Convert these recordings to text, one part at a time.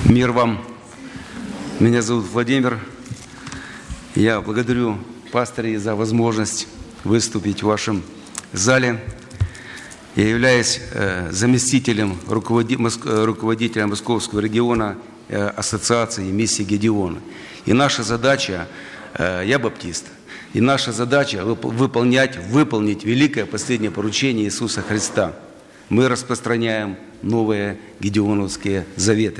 Мир вам. Меня зовут Владимир. Я благодарю пастырей за возможность выступить в вашем зале. Я являюсь заместителем руководителя Московского региона Ассоциации миссии Гедеона. И наша задача, я баптист, и наша задача выполнить великое последнее поручение Иисуса Христа. Мы распространяем новые гедеоновские заветы.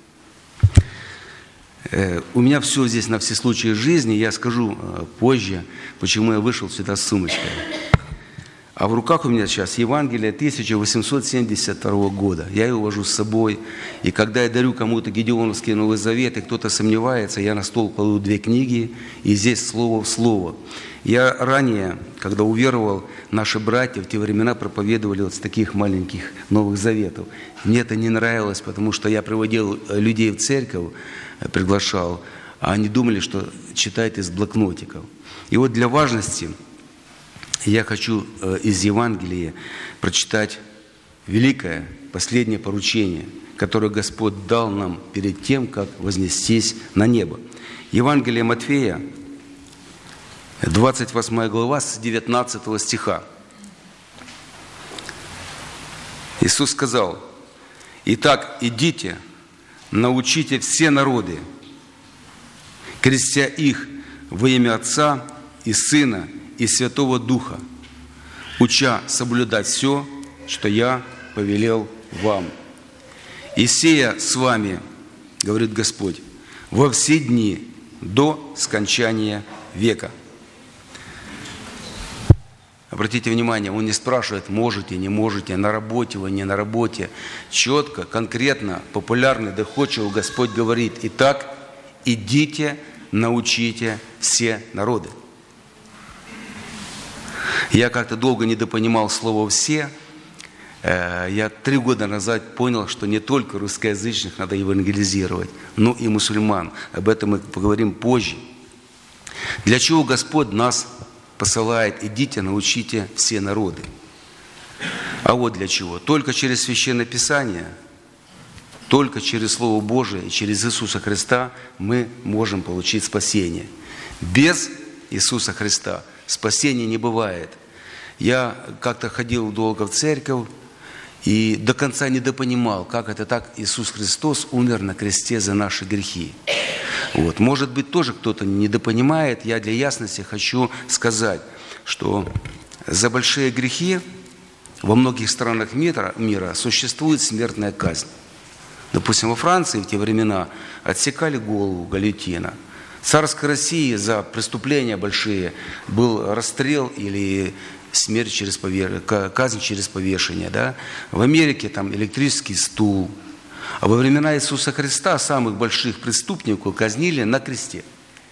У меня все здесь на все случаи жизни. Я скажу позже, почему я вышел сюда с сумочкой. А в руках у меня сейчас Евангелие 1872 года. Я его вожу с собой. И когда я дарю кому-то Гедеоновские Новые Заветы, кто-то сомневается, я на стол кладу 2 книги, и здесь слово в слово. Я ранее, когда уверовал, наши братья в те времена проповедовали вот с таких маленьких Новых Заветов. Мне это не нравилось, потому что я приводил людей в церковь, приглашал, а они думали, что читают из блокнотиков. И вот для важности я хочу из Евангелия прочитать великое последнее поручение, которое Господь дал нам перед тем, как вознестись на небо. Евангелие Матфея, 28 глава, с 19 стиха. Иисус сказал: «Итак, идите, научите все народы, крестя их во имя Отца и Сына и Святого Духа, уча соблюдать все, что я повелел вам. И сея с вами, говорит Господь, во все дни до скончания века». Обратите внимание, он не спрашивает, можете, не можете, на работе вы, не на работе. Четко, конкретно, популярно, доходчиво Господь говорит: «Итак, идите, научите все народы». Я как-то долго недопонимал слово «все». Я 3 года назад понял, что не только русскоязычных надо евангелизировать, но и мусульман. Об этом мы поговорим позже. Для чего Господь нас посылает: идите, научите все народы. А вот для чего. Только через Священное Писание, только через Слово Божие и через Иисуса Христа мы можем получить спасение. Без Иисуса Христа спасения не бывает. Я как-то ходил долго в церковь и до конца недопонимал, как это так Иисус Христос умер на кресте за наши грехи. Вот. Может быть, тоже кто-то недопонимает. Я для ясности хочу сказать, что за большие грехи во многих странах мира существует смертная казнь. Допустим, во Франции в те времена отсекали голову гильотина. В царской России за преступления большие был расстрел или смерть казнь через повешение. Да? В Америке там электрический стул. А во времена Иисуса Христа самых больших преступников казнили на кресте.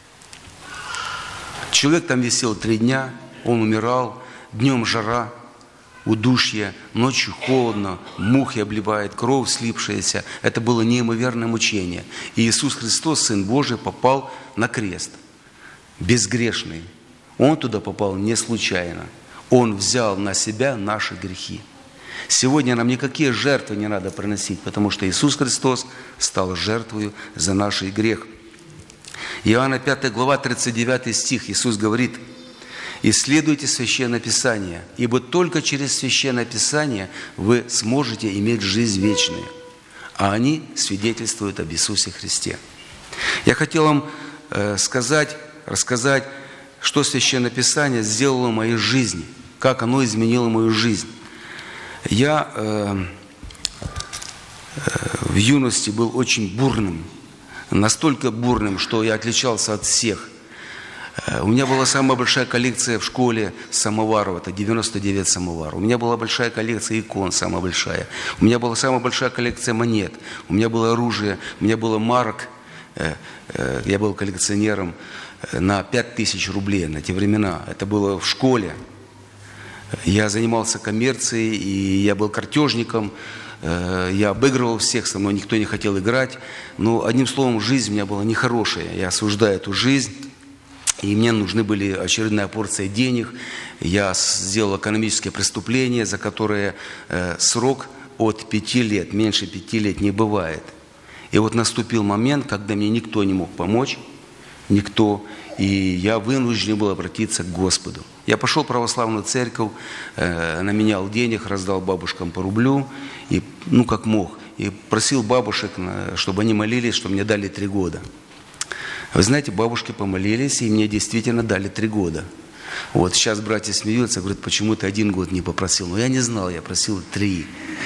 Человек там висел 3 дня, он умирал, днем жара, удушье, ночью холодно, мухи обливает, кровь слипшаяся. Это было неимоверное мучение. И Иисус Христос, Сын Божий, попал на крест, безгрешный. Он туда попал не случайно. Он взял на себя наши грехи. Сегодня нам никакие жертвы не надо приносить, потому что Иисус Христос стал жертвою за наш грех. Иоанна 5 глава, 39 стих, Иисус говорит: «Исследуйте Священное Писание, ибо только через Священное Писание вы сможете иметь жизнь вечную, а они свидетельствуют об Иисусе Христе». Я хотел вам рассказать, что Священное Писание сделало в моей жизни, как оно изменило мою жизнь. Я в юности был очень бурным, настолько бурным, что я отличался от всех. У меня была самая большая коллекция в школе самоваров, это 99 самоваров. У меня была большая коллекция икон, самая большая. У меня была самая большая коллекция монет. У меня было оружие, у меня было марок. Я был коллекционером на 5000 рублей на те времена. Это было в школе. Я занимался коммерцией, и я был картежником. Я обыгрывал всех, со мной никто не хотел играть. Но, одним словом, жизнь у меня была нехорошая. Я осуждаю эту жизнь. И мне нужны были очередная порция денег. Я сделал экономическое преступление, за которое срок от 5 лет, меньше 5 лет не бывает. И вот наступил момент, когда мне никто не мог помочь, никто, и я вынужден был обратиться к Господу. Я пошел в православную церковь, наменял денег, раздал бабушкам по рублю, и, как мог, и просил бабушек, чтобы они молились, чтобы мне дали 3 года. Вы знаете, бабушки помолились, и мне действительно дали 3 года. Вот сейчас братья смеются, говорят, почему ты 1 год не попросил? Но я не знал, я просил 3.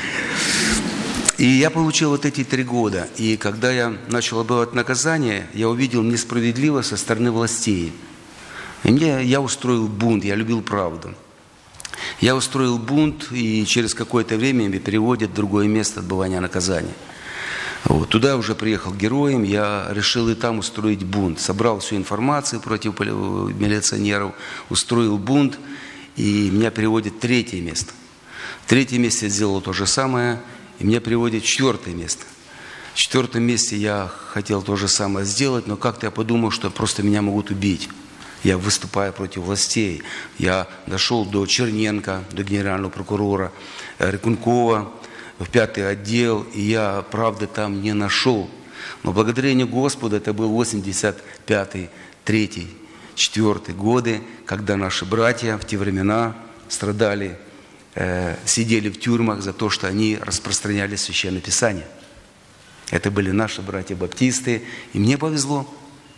И я получил вот эти 3 года. И когда я начал отбывать наказание, я увидел несправедливость со стороны властей. И я устроил бунт, я любил правду. Я устроил бунт, и через какое-то время меня переводят в другое место отбывания наказания. Вот. Туда я уже приехал героем, я решил и там устроить бунт. Собрал всю информацию против милиционеров, устроил бунт, и меня переводят в 3-е место. В 3-е месте я сделал то же самое, и меня переводят в 4-е место. В 4-м месте я хотел то же самое сделать, но как-то я подумал, что просто меня могут убить. Я выступаю против властей. Я дошел до Черненко, до генерального прокурора, Рыкункова, в 5-й отдел, и я правды там не нашел. Но благодарение Господу, это был 85-й, 3-й, 4-й годы, когда наши братья в те времена страдали, сидели в тюрьмах за то, что они распространяли Священное Писание. Это были наши братья-баптисты, и мне повезло.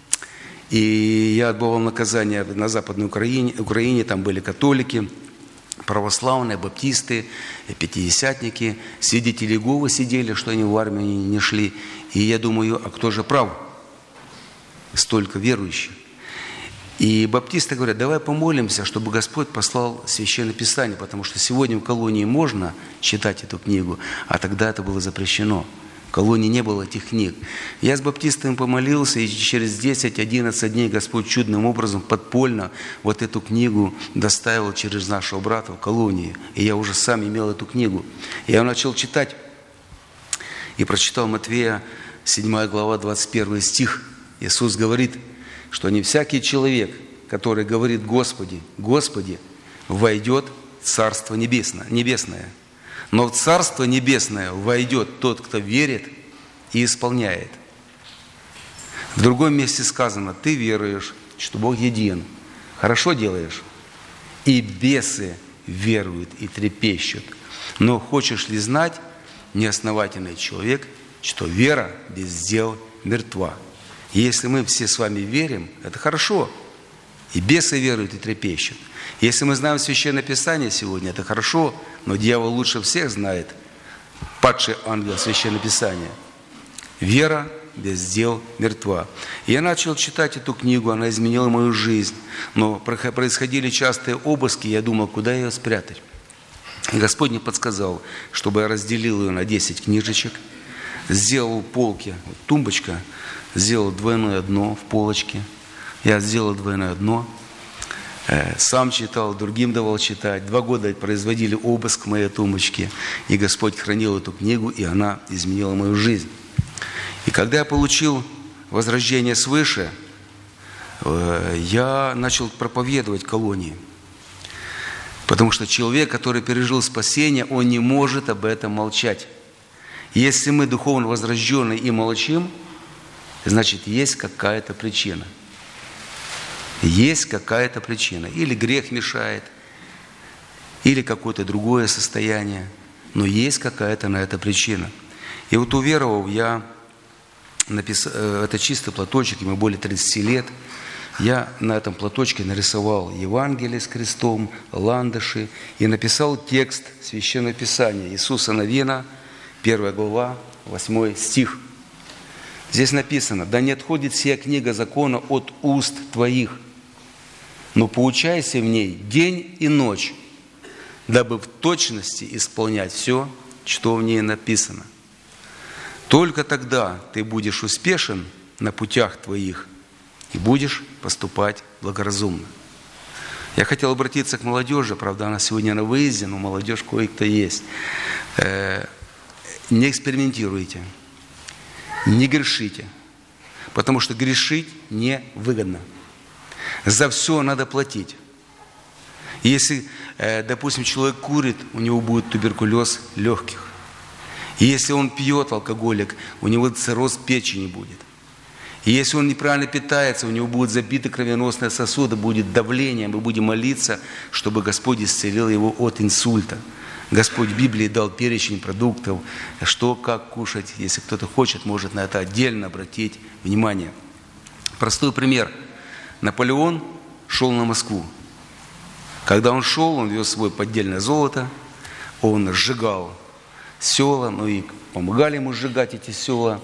И я отбывал наказание на Западной Украине, там были католики, православные, баптисты, пятидесятники, свидетели Иеговы сидели, что они в армию не шли. И я думаю, а кто же прав? Столько верующих. И баптисты говорят, давай помолимся, чтобы Господь послал Священное Писание, потому что сегодня в колонии можно читать эту книгу, а тогда это было запрещено. В колонии не было этих книг. Я с баптистами помолился, и через 10-11 дней Господь чудным образом подпольно вот эту книгу доставил через нашего брата в колонии. И я уже сам имел эту книгу. Я начал читать и прочитал Матфея, 7 глава, 21 стих. Иисус говорит, что не всякий человек, который говорит «Господи, Господи», войдет в Царство Небесное. Но в Царство Небесное войдет тот, кто верит и исполняет. В другом месте сказано, ты веруешь, что Бог един. Хорошо делаешь. И бесы веруют и трепещут. Но хочешь ли знать, неосновательный человек, что вера без дел мертва. Если мы все с вами верим, это хорошо. И бесы веруют и трепещут. Если мы знаем Священное Писание сегодня, это хорошо, но дьявол лучше всех знает, падший ангел Священное Писание. Вера без дел мертва. И я начал читать эту книгу, она изменила мою жизнь. Но происходили частые обыски, я думал, куда ее спрятать. И Господь мне подсказал, чтобы я разделил ее на 10 книжечек, сделал полки, тумбочка, сделал двойное дно в полочке. Я сделал двойное дно. Сам читал, другим давал читать. 2 года производили обыск в моей тумбочке. И Господь хранил эту книгу, и она изменила мою жизнь. И когда я получил возрождение свыше, я начал проповедовать в колонии. Потому что человек, который пережил спасение, он не может об этом молчать. Если мы духовно возрожденные и молчим, значит, есть какая-то причина. Есть какая-то причина. Или грех мешает, или какое-то другое состояние. Но есть какая-то на это причина. И вот уверовав, я написал, это чистый платочек, ему более 30 лет. Я на этом платочке нарисовал Евангелие с крестом, ландыши, и написал текст Священного Писания Иисуса Навина, 1 глава, 8 стих. Здесь написано, «Да не отходит сия книга закона от уст твоих, но поучайся в ней день и ночь, дабы в точности исполнять все, что в ней написано. Только тогда ты будешь успешен на путях твоих и будешь поступать благоразумно». Я хотел обратиться к молодежи, правда, она сегодня на выезде, но молодежь кое-кто есть. Не экспериментируйте, не грешите, потому что грешить невыгодно. За все надо платить. Если, допустим, человек курит, у него будет туберкулез легких. И если он пьет, алкоголик, у него цирроз печени будет. И если он неправильно питается, у него будут забиты кровеносные сосуды, будет давление. Мы будем молиться, чтобы Господь исцелил его от инсульта. Господь в Библии дал перечень продуктов, что, как кушать. Если кто-то хочет, может на это отдельно обратить внимание. Простой пример. Наполеон шел на Москву. Когда он шел, он вез с собой поддельное золото, он сжигал села, ну и помогали ему сжигать эти села,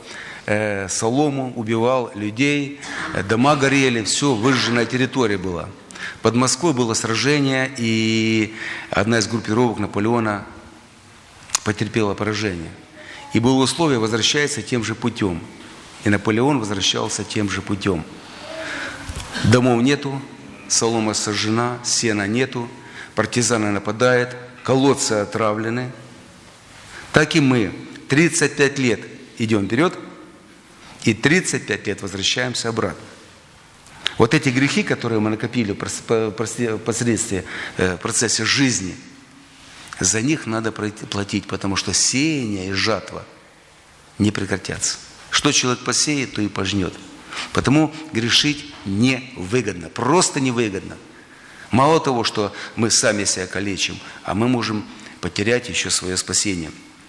солому, убивал людей, дома горели, все, выжженная территория была. Под Москвой было сражение, и одна из группировок Наполеона потерпела поражение. И было условие: возвращается тем же путем. И Наполеон возвращался тем же путем. Домов нету, солома сожжена, сена нету, партизаны нападают, колодцы отравлены. Так и мы 35 лет идем вперед, и 35 лет возвращаемся обратно. Вот эти грехи, которые мы накопили в процессе жизни, за них надо платить, потому что сеяние и жатва не прекратятся. Что человек посеет, то и пожнет. Потому грешить невыгодно, просто невыгодно. Мало того, что мы сами себя калечим, а мы можем потерять еще свое спасение.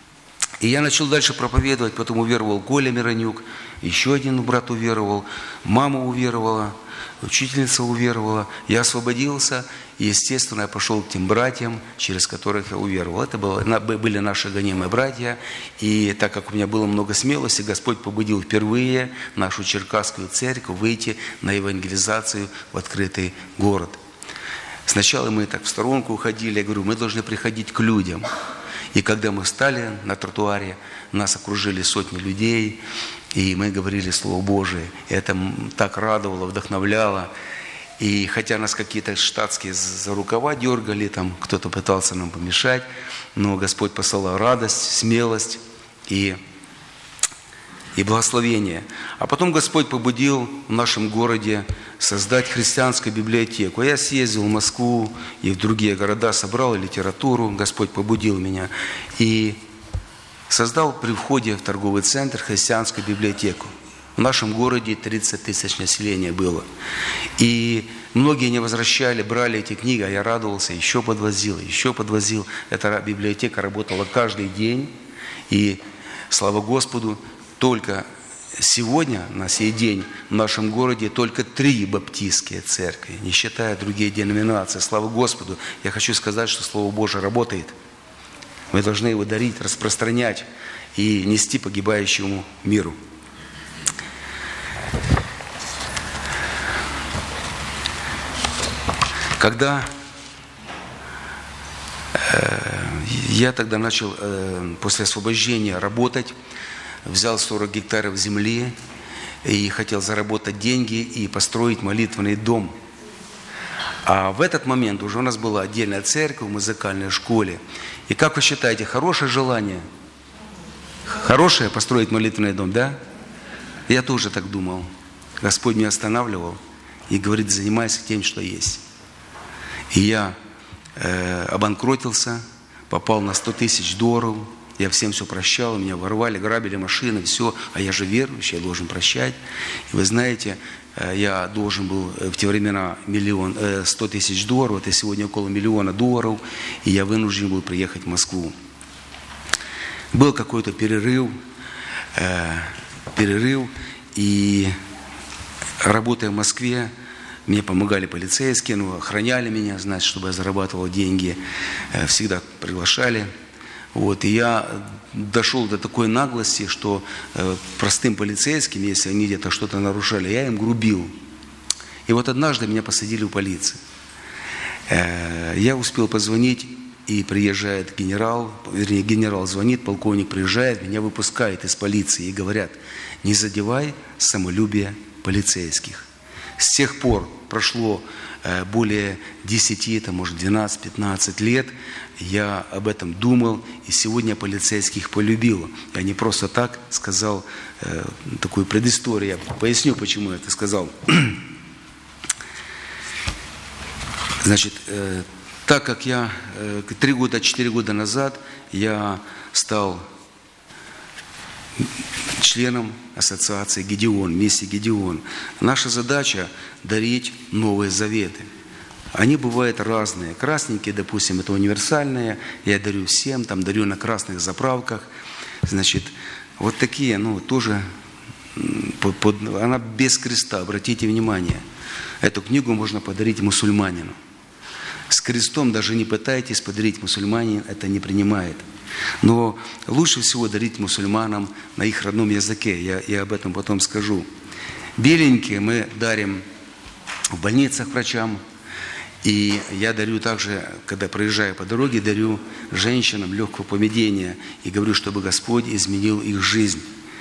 И я начал дальше проповедовать, потом уверовал Коля Миронюк, еще один брат уверовал, мама уверовала, учительница уверовала. Я освободился, и, естественно, я пошел к тем братьям, через которых я уверовал. Это были наши гонимые братья, и так как у меня было много смелости, Господь побудил впервые нашу Черкасскую церковь выйти на евангелизацию в открытый город. Сначала мы так в сторонку уходили, я говорю, мы должны приходить к людям. И когда мы встали на тротуаре, нас окружили сотни людей, и мы говорили Слово Божие. И это так радовало, вдохновляло. И хотя нас какие-то штатские за рукава дергали, там кто-то пытался нам помешать, но Господь посылал радость, смелость и благословение. А потом Господь побудил в нашем городе создать христианскую библиотеку. Я съездил в Москву и в другие города, собрал литературу, Господь побудил меня. И создал при входе в торговый центр христианскую библиотеку. В нашем городе 30 тысяч населения было. И многие не возвращали, брали эти книги, а я радовался, еще подвозил. Эта библиотека работала каждый день. И слава Господу, только сегодня, на сей день, в нашем городе только 3 баптистские церкви, не считая другие деноминации. Слава Господу! Я хочу сказать, что Слово Божие работает. Мы должны его дарить, распространять и нести погибающему миру. Когда я тогда начал после освобождения работать, взял 40 гектаров земли и хотел заработать деньги и построить молитвенный дом. А в этот момент уже у нас была отдельная церковь в музыкальной школе. И как вы считаете, хорошее желание? Хорошее построить молитвенный дом, да? Я тоже так думал. Господь меня останавливал и говорит, занимайся тем, что есть. И я обанкротился, попал на $100 000. Я всем все прощал, меня ворвали, грабили машины, все. А я же верующий, я должен прощать. И вы знаете, я должен был в те времена $100 000, это сегодня около $1 миллиона, и я вынужден был приехать в Москву. Был какой-то перерыв, и работая в Москве, мне помогали полицейские, охраняли меня, значит, чтобы я зарабатывал деньги, всегда приглашали. И я дошел до такой наглости, что простым полицейским, если они где-то что-то нарушали, я им грубил. И вот однажды меня посадили в полицию. Я успел позвонить, и приезжает генерал звонит, полковник приезжает, меня выпускает из полиции и говорят, не задевай самолюбие полицейских. С тех пор прошло более 10, может 12-15 лет, я об этом думал, и сегодня полицейских полюбил. Я не просто так сказал такую предысторию, я поясню, почему я это сказал. Значит, так как я 4 года назад я стал членом ассоциации «Гедеон», миссии «Гедеон». Наша задача – дарить Новые Заветы. Они бывают разные. Красненькие, допустим, это универсальные. Я дарю всем, там дарю на красных заправках. Значит, вот такие, тоже, она без креста, обратите внимание. Эту книгу можно подарить мусульманину. С крестом даже не пытайтесь подарить, мусульманин это не принимает. Но лучше всего дарить мусульманам на их родном языке. Я об этом потом скажу. Беленькие мы дарим в больницах врачам. И я дарю также, когда проезжаю по дороге, дарю женщинам легкого поведения. И говорю, чтобы Господь изменил их жизнь.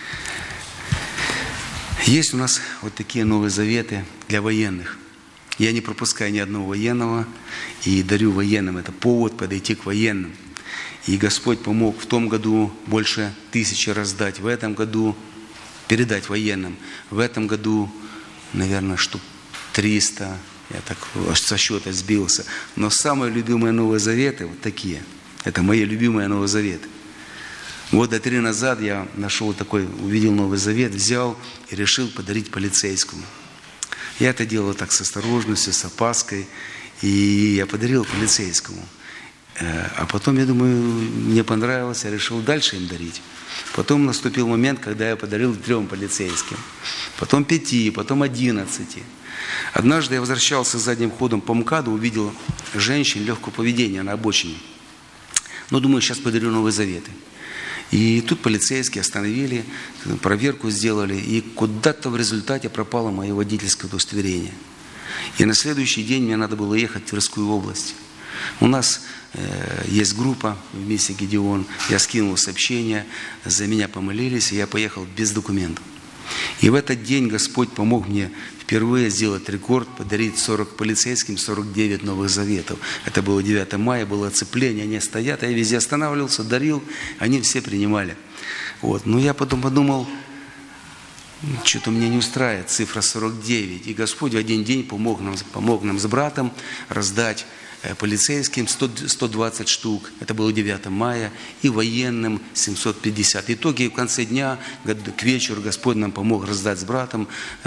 Есть у нас вот такие Новые Заветы для военных. Я не пропускаю ни одного военного и дарю военным. Это повод подойти к военным. И Господь помог в том году больше 1000 раздать. В этом году передать военным. В этом году, наверное, штук 300. Я так со счета сбился. Но самые любимые Новые Заветы вот такие. Это мои любимые Новые Заветы. Года 3 назад я нашел такой, увидел Новый Завет, взял и решил подарить полицейскому. Я это делал так с осторожностью, с опаской. И я подарил полицейскому. А потом, я думаю, мне понравилось, я решил дальше им дарить. Потом наступил момент, когда я подарил 3 полицейским. Потом 5, потом 11. Однажды я возвращался задним ходом по МКАДу, увидел женщин легкого поведения на обочине. Думаю, сейчас подарю Новые Заветы. И тут полицейские остановили, проверку сделали, и куда-то в результате пропало мое водительское удостоверение. И на следующий день мне надо было ехать в Тверскую область. У нас есть группа в миссии «Гедеон». Я скинул сообщение, за меня помолились, и я поехал без документов. И в этот день Господь помог мне впервые сделать рекорд, подарить 40 полицейским 49 Новых Заветов. Это было 9 мая, было оцепление, они стоят, я везде останавливался, дарил, они все принимали. Но я потом подумал, что-то мне не устраивает цифра 49. И Господь в один день помог нам с братом раздать полицейским 120 штук, это было 9 мая, и военным 750. Итоги в конце дня, к вечеру Господь нам помог раздать с братом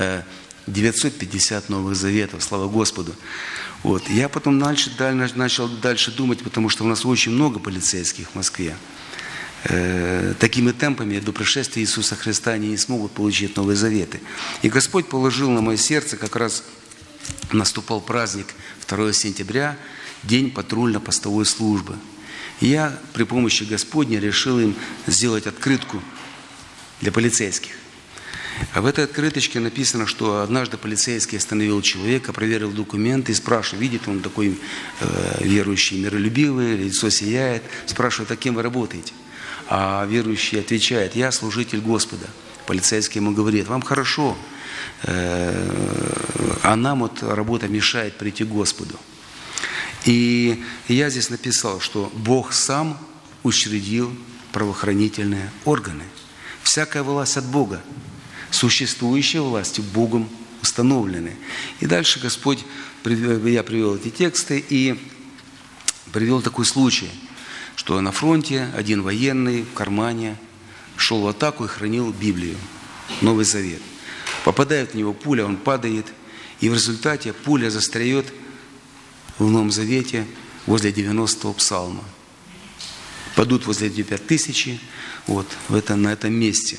950 Новых Заветов, слава Господу. Я потом начал дальше думать, потому что у нас очень много полицейских в Москве. Такими темпами до пришествия Иисуса Христа они не смогут получить Новые Заветы. И Господь положил на мое сердце, как раз наступал праздник 2 сентября, день патрульно-постовой службы. И я при помощи Господней решил им сделать открытку для полицейских. А в этой открыточке написано, что однажды полицейский остановил человека, проверил документы и спрашивает, видит он такой верующий, миролюбивый, лицо сияет, спрашивает, а кем вы работаете? А верующий отвечает, я служитель Господа. Полицейский ему говорит, вам хорошо, а нам работа мешает прийти к Господу. И я здесь написал, что Бог сам учредил правоохранительные органы. Всякая власть от Бога. Существующие власти Богом установлены. И дальше Господь, я привел эти тексты и привел такой случай, что на фронте один военный в кармане шел в атаку и хранил Библию, Новый Завет. Попадает в него пуля, он падает, и в результате пуля застряет в Новом Завете возле 90-го псалма. Падут возле 5000, на этом месте.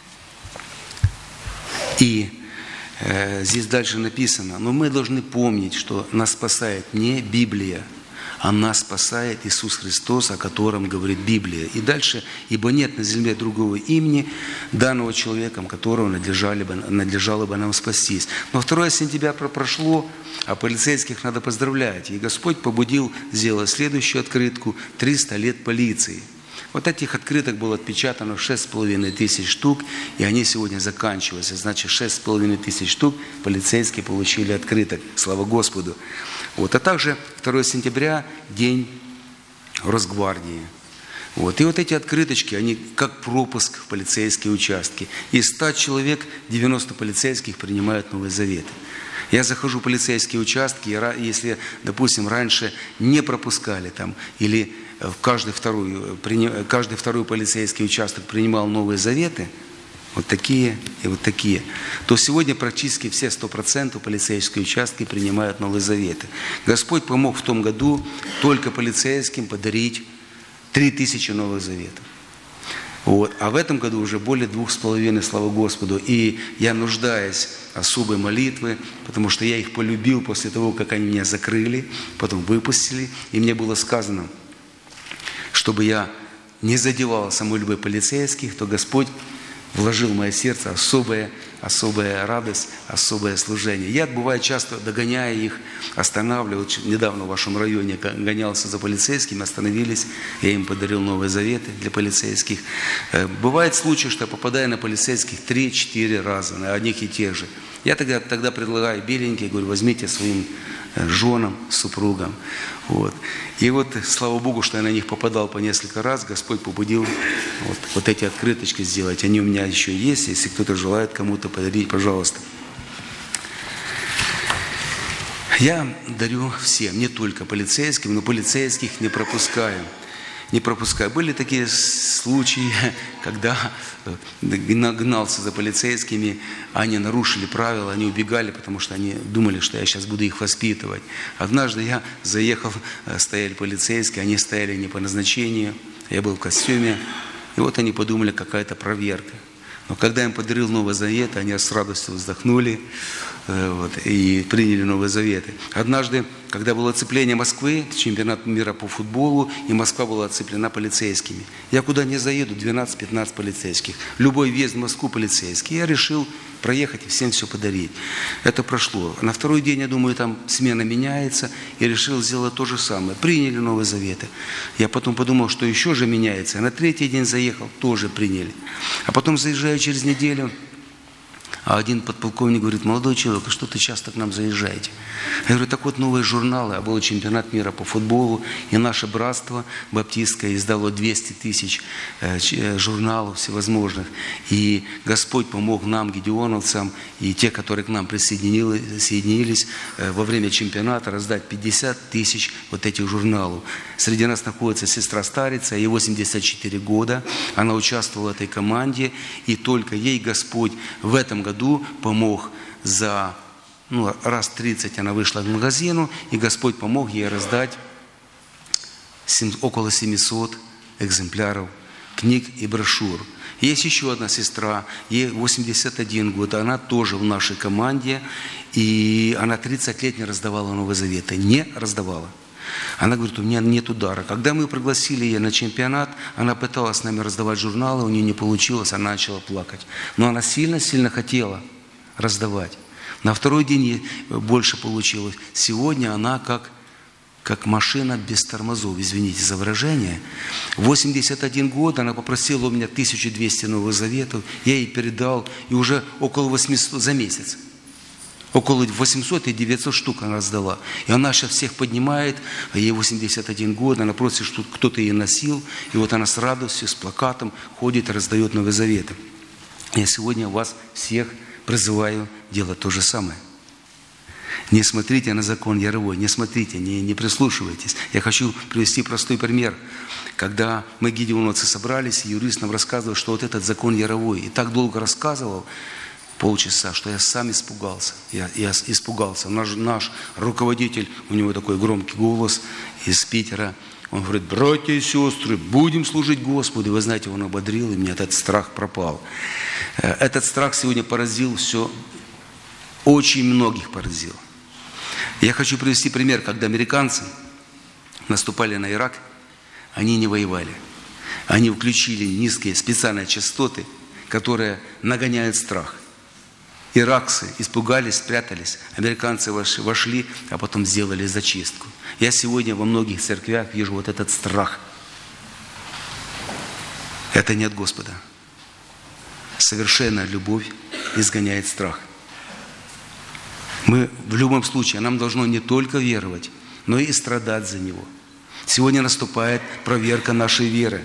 И здесь дальше написано, но мы должны помнить, что нас спасает не Библия, а нас спасает Иисус Христос, о котором говорит Библия. И дальше, ибо нет на земле другого имени, данного человеком, которого надлежало бы нам спастись. Но 2 сентября прошло, а полицейских надо поздравлять. И Господь побудил сделать следующую открытку 300 лет полиции. Этих открыток было отпечатано 6500 штук, и они сегодня заканчиваются. Значит, 6500 штук полицейские получили открыток. Слава Господу. А также 2 сентября день Росгвардии. И эти открыточки, они как пропуск в полицейские участки. Из 100 человек 90 полицейских принимают Новый Завет. Я захожу в полицейские участки, и если, допустим, раньше не пропускали там, или каждый второй полицейский участок принимал Новые Заветы, вот такие и вот такие, то сегодня практически все 100% полицейские участки принимают Новые Заветы. Господь помог в том году только полицейским подарить 3000 Новых Заветов. Вот. А в этом году уже более 2,5, слава Господу. И я нуждаюсь в особой молитве, потому что я их полюбил после того, как они меня закрыли, потом выпустили. И мне было сказано, чтобы я не задевал самой любовь полицейских, то Господь вложил в мое сердце особая радость, особое служение. Я, бывает, часто догоняя их, останавливал. Недавно в вашем районе гонялся за полицейскими, остановились, я им подарил Новые Заветы для полицейских. Бывает случай, что я попадаю на полицейских 3-4 раза, на одних и тех же. Я тогда предлагаю беленькие, говорю, возьмите своим женам, супругам. Вот. И вот, слава Богу, что я на них попадал по несколько раз, Господь побудил вот эти открыточки сделать. Они у меня еще есть, если кто-то желает кому-то подарить, пожалуйста. Я дарю всем, не только полицейским, но полицейских не пропускаю. Были такие случаи, когда гнался за полицейскими, они нарушили правила, они убегали, потому что они думали, что я сейчас буду их воспитывать. Однажды я заехал, стояли полицейские, они стояли не по назначению, я был в костюме, и вот они подумали, какая-то проверка. Но когда я им подарил Новый Завет, они с радостью вздохнули и приняли Новые Заветы. Однажды, когда было оцепление Москвы, чемпионат мира по футболу, и Москва была оцеплена полицейскими. Я куда не заеду, 12-15 полицейских. Любой въезд в Москву полицейский. Я решил проехать и всем все подарить. Это прошло. На второй день, я думаю, там смена меняется, и решил сделать то же самое. Приняли Новые Заветы. Я потом подумал, что еще же меняется. На третий день заехал, тоже приняли. А потом заезжаю через неделю, а один подполковник говорит: молодой человек, а что ты часто к нам заезжаете? Я говорю: так вот, новые журналы, а был чемпионат мира по футболу, и наше братство баптистское издало 200 тысяч журналов всевозможных. И Господь помог нам, гедеоновцам, и те, которые к нам присоединились во время чемпионата, раздать 50 тысяч вот этих журналов. Среди нас находится сестра-старица, ей 84 года, она участвовала в этой команде, и только ей Господь в этом году помог за раз 30 она вышла к магазину, и Господь помог ей раздать около 700 экземпляров книг и брошюр. Есть еще одна сестра, ей 81 год, она тоже в нашей команде, и она 30 лет не раздавала Новые Заветы, не раздавала. Она говорит: у меня нет удара. Когда мы пригласили ее на чемпионат, она пыталась с нами раздавать журналы, у нее не получилось, она начала плакать. Но она сильно-сильно хотела раздавать. На второй день ей больше получилось. Сегодня она как машина без тормозов, извините за выражение. 81 год, она попросила у меня 1200 Новых Заветов, я ей передал, и уже около 800 за месяц. Около 800 и 900 штук она раздала. И она сейчас всех поднимает, а ей 81 год, она просит, чтобы кто-то ее носил. И вот она с радостью, с плакатом ходит и раздает Новые Заветы. Я сегодня вас всех призываю делать то же самое. Не смотрите на закон Яровой, не смотрите, не прислушивайтесь. Я хочу привести простой пример. Когда мы, гедеоновцы, собрались, юрист нам рассказывал, что вот этот закон Яровой. И так долго рассказывал, полчаса, что я сам испугался. Я испугался. Наш руководитель, у него такой громкий голос из Питера, он говорит: братья и сестры, будем служить Господу. И вы знаете, он ободрил, и у меня этот страх пропал. Этот страх сегодня поразил все, очень многих поразил. Я хочу привести пример, когда американцы наступали на Ирак, они не воевали. Они включили низкие специальные частоты, которые нагоняют страх. Иракцы испугались, спрятались. Американцы вошли, а потом сделали зачистку. Я сегодня во многих церквях вижу вот этот страх. Это не от Господа. Совершенная любовь изгоняет страх. Мы в любом случае, нам должно не только веровать, но и страдать за Него. Сегодня наступает проверка нашей веры.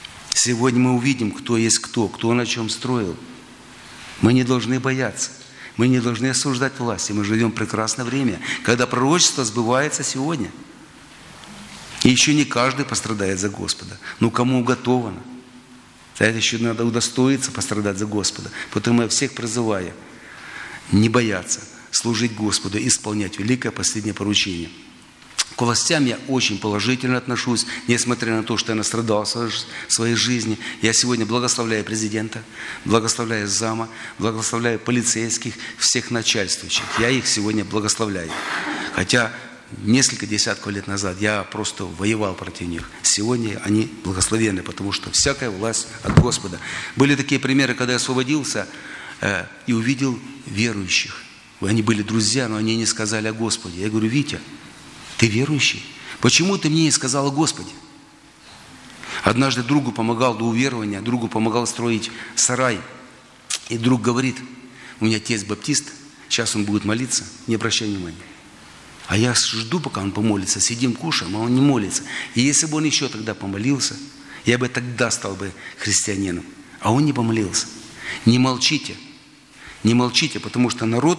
Сегодня мы увидим, кто есть кто на чем строил. Мы не должны бояться. Мы не должны осуждать власть. И мы живем в прекрасное время, когда пророчество сбывается сегодня. И еще не каждый пострадает за Господа. Но кому уготовано. За это еще надо удостоиться пострадать за Господа. Поэтому я всех призываю не бояться служить Господу, исполнять великое последнее поручение. К властям я очень положительно отношусь, несмотря на то, что я настрадался в своей жизни. Я сегодня благословляю президента, благословляю зама, благословляю полицейских, всех начальствующих. Я их сегодня благословляю. Хотя несколько десятков лет назад я просто воевал против них. Сегодня они благословенны, потому что всякая власть от Господа. Были такие примеры, когда я освободился и увидел верующих. Они были друзья, но они не сказали о Господе. Я говорю: Витя, ты верующий? Почему ты мне не сказал о Господе? Однажды другу помогал до уверования, другу помогал строить сарай. И друг говорит: у меня отец баптист, сейчас он будет молиться, не обращай внимания. А я жду, пока он помолится, сидим, кушаем, а он не молится. И если бы он еще тогда помолился, я бы тогда стал бы христианином. А он не помолился. Не молчите. Не молчите, потому что народ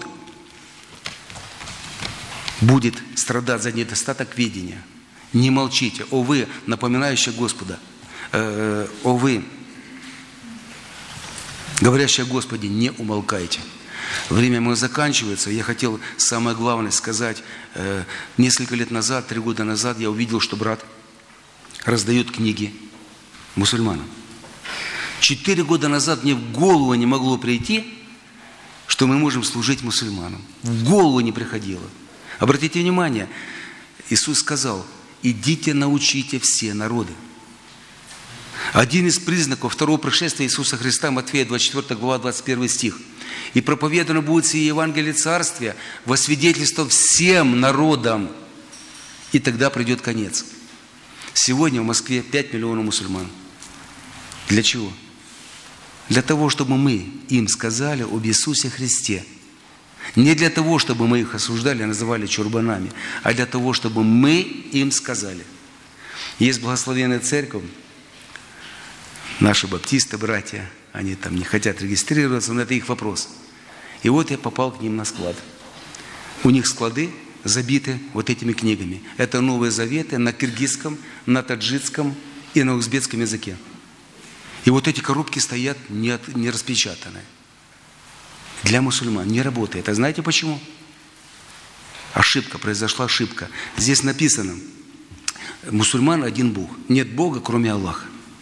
будет страдать за недостаток ведения. Не молчите. О вы, напоминающие Господа, о вы, говорящие о Господе, не умолкайте. Время мое заканчивается. Я хотел самое главное сказать. Несколько лет назад, 3 года назад, я увидел, что брат раздает книги мусульманам. 4 года назад мне в голову не могло прийти, что мы можем служить мусульманам. В голову не приходило. Обратите внимание, Иисус сказал: идите, научите все народы. Один из признаков второго пришествия Иисуса Христа, Матфея 24 глава, 21 стих. И проповедано будет сие Евангелие Царствия во свидетельство всем народам, и тогда придет конец. Сегодня в Москве 5 миллионов мусульман. Для чего? Для того, чтобы мы им сказали об Иисусе Христе. Не для того, чтобы мы их осуждали, называли чурбанами, а для того, чтобы мы им сказали. Есть благословенная церковь, наши баптисты, братья, они там не хотят регистрироваться, но это их вопрос. И вот я попал к ним на склад. У них склады забиты вот этими книгами. Это Новые Заветы на киргизском, на таджикском и на узбекском языке. И вот эти коробки стоят не распечатанные. Для мусульман не работает. А знаете почему? Ошибка, произошла ошибка. Здесь написано: мусульман один Бог. Нет Бога, кроме Аллаха.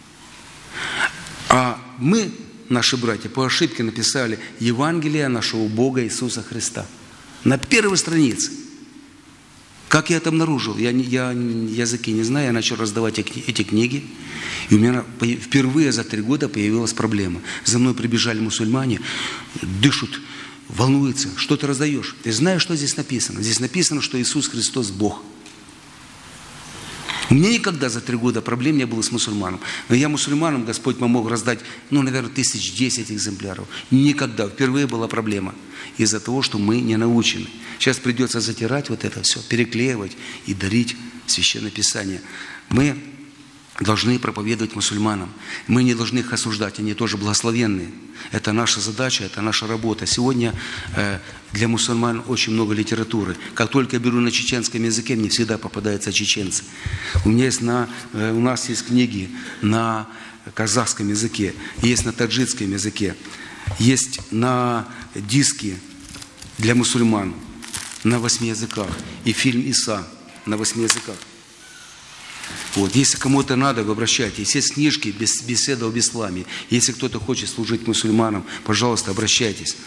А мы, наши братья, по ошибке написали Евангелие нашего Бога Иисуса Христа. На первой странице. Как я это обнаружил? Я языки не знаю, я начал раздавать эти книги. И у меня впервые за 3 года появилась проблема. За мной прибежали мусульмане, дышат, волнуются. Что ты раздаешь? Ты знаешь, что здесь написано? Здесь написано, что Иисус Христос Бог. У меня никогда за 3 года проблем не было с мусульманом. Но я мусульманам, Господь помог раздать, наверное, 1010 экземпляров. Никогда. Впервые была проблема. Из-за того, что мы не научены. Сейчас придется затирать вот это все, переклеивать и дарить Священное Писание. Мы должны проповедовать мусульманам. Мы не должны их осуждать, они тоже благословенные. Это наша задача, это наша работа. Сегодня для мусульман очень много литературы. Как только я беру на чеченском языке, мне всегда попадаются чеченцы. У нас есть книги на казахском языке, есть на таджикском языке, есть на диске для мусульман на 8 языках. И фильм «Иса» на 8 языках. Вот. Если кому-то надо, вы обращайтесь. Есть книжки «Беседа об исламе». Если кто-то хочет служить мусульманам, пожалуйста, обращайтесь.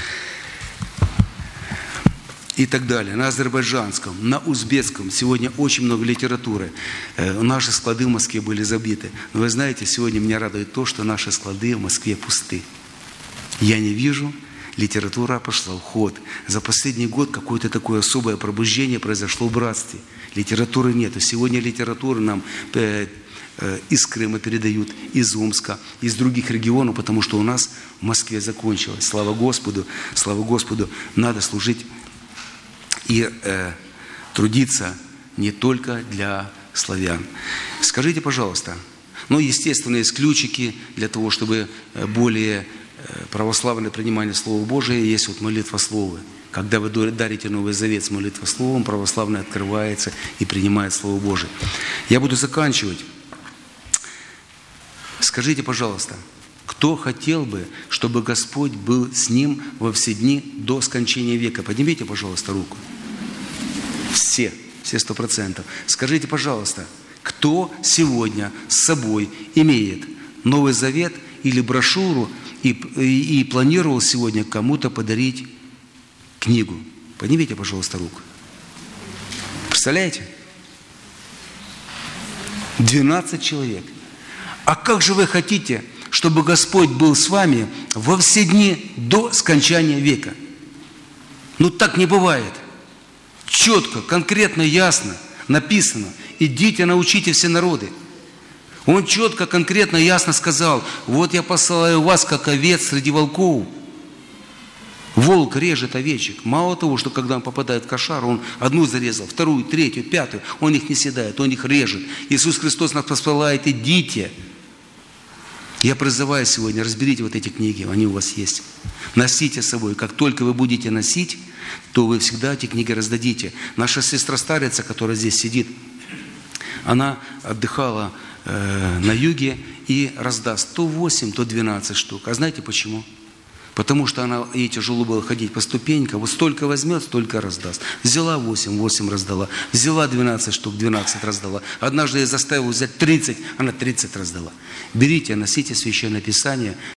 И так далее. На азербайджанском, на узбекском сегодня очень много литературы. Наши склады в Москве были забиты. Но вы знаете, сегодня меня радует то, что наши склады в Москве пусты. Я не вижу, литература пошла в ход. За последний год какое-то такое особое пробуждение произошло в братстве. Литературы нет. Сегодня литературу нам из Крыма передают, из Омска, из других регионов, потому что у нас в Москве закончилось. Слава Господу, надо служить и трудиться не только для славян. Скажите, пожалуйста, естественно, есть ключики для того, чтобы более православное принимание Слова Божия, есть вот молитва Слова. Когда вы дарите Новый Завет с молитвой Словом, православное открывается и принимает Слово Божие. Я буду заканчивать. Скажите, пожалуйста, кто хотел бы, чтобы Господь был с ним во все дни до скончания века? Поднимите, пожалуйста, руку. Все 100%. Скажите, пожалуйста, кто сегодня с собой имеет Новый Завет или брошюру и планировал сегодня кому-то подарить книгу? Поднимите, пожалуйста, руку. Представляете? 12 человек. А как же вы хотите, чтобы Господь был с вами во все дни до скончания века? Ну так не бывает. Четко, конкретно, ясно написано: идите, научите все народы. Он четко, конкретно, ясно сказал: вот я посылаю вас, как овец среди волков. Волк режет овечек. Мало того, что когда он попадает в кошар, он одну зарезал, вторую, третью, пятую, он их не съедает, он их режет. Иисус Христос нас посылает: идите. Я призываю сегодня, разберите вот эти книги, они у вас есть. Носите с собой. Как только вы будете носить, то вы всегда эти книги раздадите. Наша сестра-старица, которая здесь сидит, она отдыхала на юге и раздаст то 8, то 12 штук. А знаете почему? Потому что она, ей тяжело было ходить по ступенькам, вот столько возьмет, столько раздаст. Взяла 8 раздала. Взяла 12 штук, 12 раздала. Однажды я заставила взять 30, она 30 раздала. Берите, носите Священное Писание.